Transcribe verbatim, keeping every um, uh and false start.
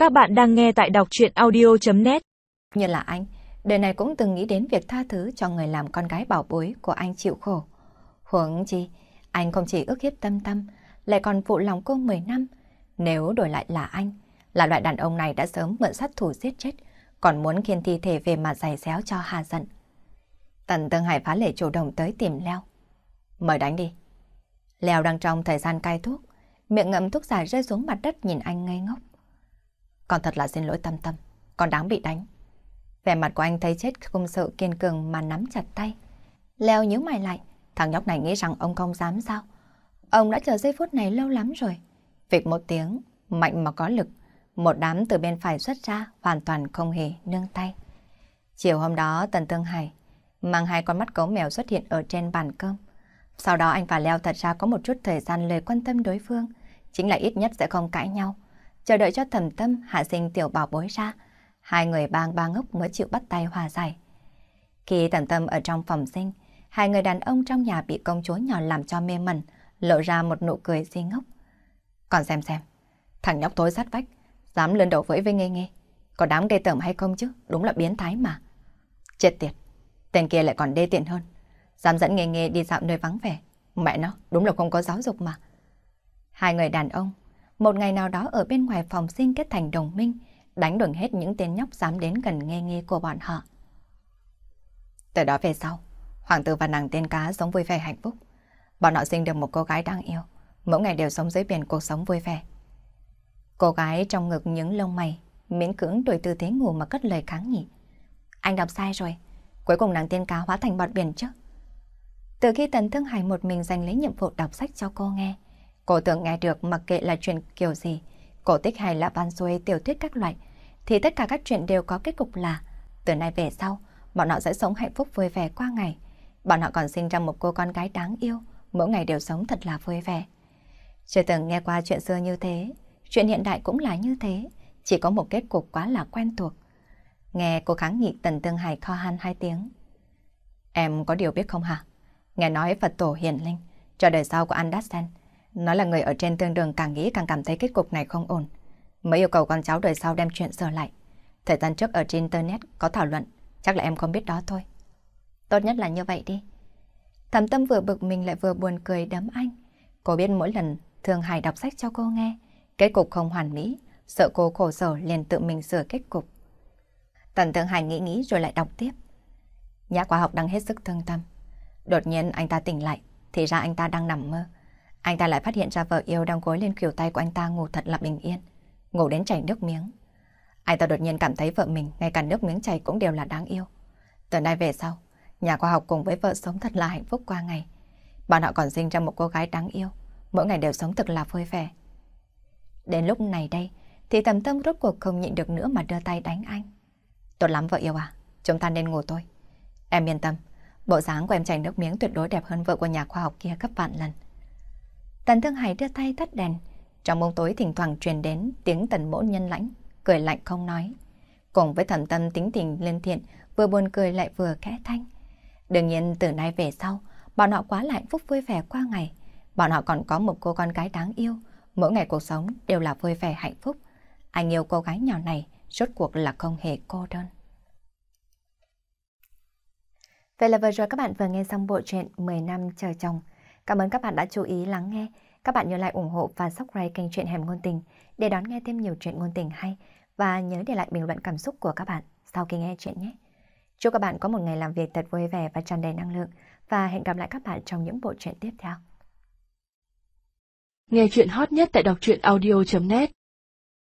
Các bạn đang nghe tại đọc truyện audio chấm net. Như là anh, đời này cũng từng nghĩ đến việc tha thứ cho người làm con gái bảo bối của anh chịu khổ. Huống chi, anh không chỉ ức hiếp Tâm Tâm, lại còn phụ lòng cô mười năm. Nếu đổi lại là anh, là loại đàn ông này đã sớm mượn sát thủ giết chết, còn muốn khiêng thi thể về mà giày xéo cho hà giận. Tần Tương Hải phá lệ chủ động tới tìm Leo. Mời đánh đi. Leo đang trong thời gian cai thuốc, miệng ngậm thuốc giải rơi xuống mặt đất nhìn anh ngây ngốc. Con thật là xin lỗi Tâm Tâm, con đáng bị đánh. Vẻ mặt của anh thấy chết không sợ kiên cường mà nắm chặt tay. Leo nhíu mày lại, thằng nhóc này nghĩ rằng ông không dám sao? Ông đã chờ giây phút này lâu lắm rồi. Phịch một tiếng, mạnh mà có lực, một đám từ bên phải xuất ra, hoàn toàn không hề nương tay. Chiều hôm đó Tần Tương Hải mang hai con mắt cấu mèo xuất hiện ở trên bàn cơm. Sau đó anh và Leo thật ra có một chút thời gian lời quan tâm đối phương, chính là ít nhất sẽ không cãi nhau. Chờ đợi cho Thẩm Tâm hạ sinh tiểu bảo bối ra, hai người bang ba ngốc mới chịu bắt tay hòa giải. Khi Thẩm Tâm ở trong phòng sinh, hai người đàn ông trong nhà bị công chúa nhỏ làm cho mê mẩn, lộ ra một nụ cười si ngốc. Còn xem xem, thằng nhóc tối sát vách, dám lên đầu với với Nghê Nghê, có đáng ghê tởm hay không chứ, đúng là biến thái mà. Chết tiệt, tên kia lại còn đê tiện hơn, dám dẫn Nghê Nghê đi dạo nơi vắng vẻ, mẹ nó đúng là không có giáo dục mà. Hai người đàn ông một ngày nào đó ở bên ngoài phòng sinh kết thành đồng minh, đánh đuổi hết những tên nhóc dám đến gần Nghê Nghê của bọn họ. Từ đó về sau, hoàng tử và nàng tên cá sống vui vẻ hạnh phúc. Bọn họ sinh được một cô gái đáng yêu, mỗi ngày đều sống dưới biển cuộc sống vui vẻ. Cô gái trong ngực những lông mày, miễn cưỡng đổi tư thế ngủ mà cất lời kháng nghị. Anh đọc sai rồi, cuối cùng nàng tên cá hóa thành bọt biển chứ. Từ khi Tần Thương Hải một mình giành lấy nhiệm vụ đọc sách cho cô nghe, cô tưởng nghe được mặc kệ là chuyện kiểu gì, cổ tích hay là văn xuôi tiểu thuyết các loại, thì tất cả các chuyện đều có kết cục là từ nay về sau, bọn họ sẽ sống hạnh phúc vui vẻ qua ngày. Bọn họ còn sinh ra một cô con gái đáng yêu, mỗi ngày đều sống thật là vui vẻ. Chưa từng nghe qua chuyện xưa như thế, chuyện hiện đại cũng là như thế, chỉ có một kết cục quá là quen thuộc. Nghe cô kháng nghị Tần Tương Hải kho han hai tiếng. Em có điều biết không hả? Nghe nói Phật tổ hiển linh, cho đời sau của Andersen, nói là người ở trên tương đường càng nghĩ càng cảm thấy kết cục này không ổn, mới yêu cầu con cháu đời sau đem chuyện sửa lại. Thời gian trước ở trên internet có thảo luận, chắc là em không biết đó thôi. Tốt nhất là như vậy đi. Thẩm Tâm vừa bực mình lại vừa buồn cười đấm anh. Cô biết mỗi lần Thương Hải đọc sách cho cô nghe, kết cục không hoàn mỹ, sợ cô khổ sở liền tự mình sửa kết cục. Tần Thương Hải nghĩ nghĩ rồi lại đọc tiếp. Nhà khoa học đang hết sức thương tâm. Đột nhiên anh ta tỉnh lại, thì ra anh ta đang nằm mơ. Anh ta lại phát hiện ra vợ yêu đang gối lên khuỷu tay của anh ta ngủ thật là bình yên, ngủ đến chảy nước miếng. Anh ta đột nhiên cảm thấy vợ mình, ngay cả nước miếng chảy cũng đều là đáng yêu. Từ nay về sau, nhà khoa học cùng với vợ sống thật là hạnh phúc qua ngày. Bọn họ còn sinh ra một cô gái đáng yêu, mỗi ngày đều sống thật là vui vẻ. Đến lúc này đây, thì Tầm Tâm rốt cuộc không nhịn được nữa mà đưa tay đánh anh. Tốt lắm vợ yêu à, chúng ta nên ngủ thôi. Em yên tâm, bộ dáng của em chảy nước miếng tuyệt đối đẹp hơn vợ của nhà khoa học kia gấp vạn lần. Tần Thương Hải đưa tay tắt đèn, trong bóng tối thỉnh thoảng truyền đến tiếng Tần Mỗ Nhân lãnh, cười lạnh không nói. Cùng với Thẩm Tâm tính tình lên thiện, vừa buồn cười lại vừa khẽ thanh. Đương nhiên từ nay về sau, bọn họ quá là hạnh phúc vui vẻ qua ngày. Bọn họ còn có một cô con gái đáng yêu, mỗi ngày cuộc sống đều là vui vẻ hạnh phúc. Anh yêu cô gái nhỏ này, rốt cuộc là không hề cô đơn. Vậy là vừa rồi các bạn vừa nghe xong bộ truyện mười năm chờ chồng. Cảm ơn các bạn đã chú ý lắng nghe. Các bạn nhớ like ủng hộ và subscribe kênh Truyện Hẻm Ngôn Tình để đón nghe thêm nhiều truyện ngôn tình hay. Và nhớ để lại bình luận cảm xúc của các bạn sau khi nghe chuyện nhé. Chúc các bạn có một ngày làm việc thật vui vẻ và tràn đầy năng lượng. Và hẹn gặp lại các bạn trong những bộ truyện tiếp theo. Nghe truyện hot nhất tại đọc truyện audio chấm net.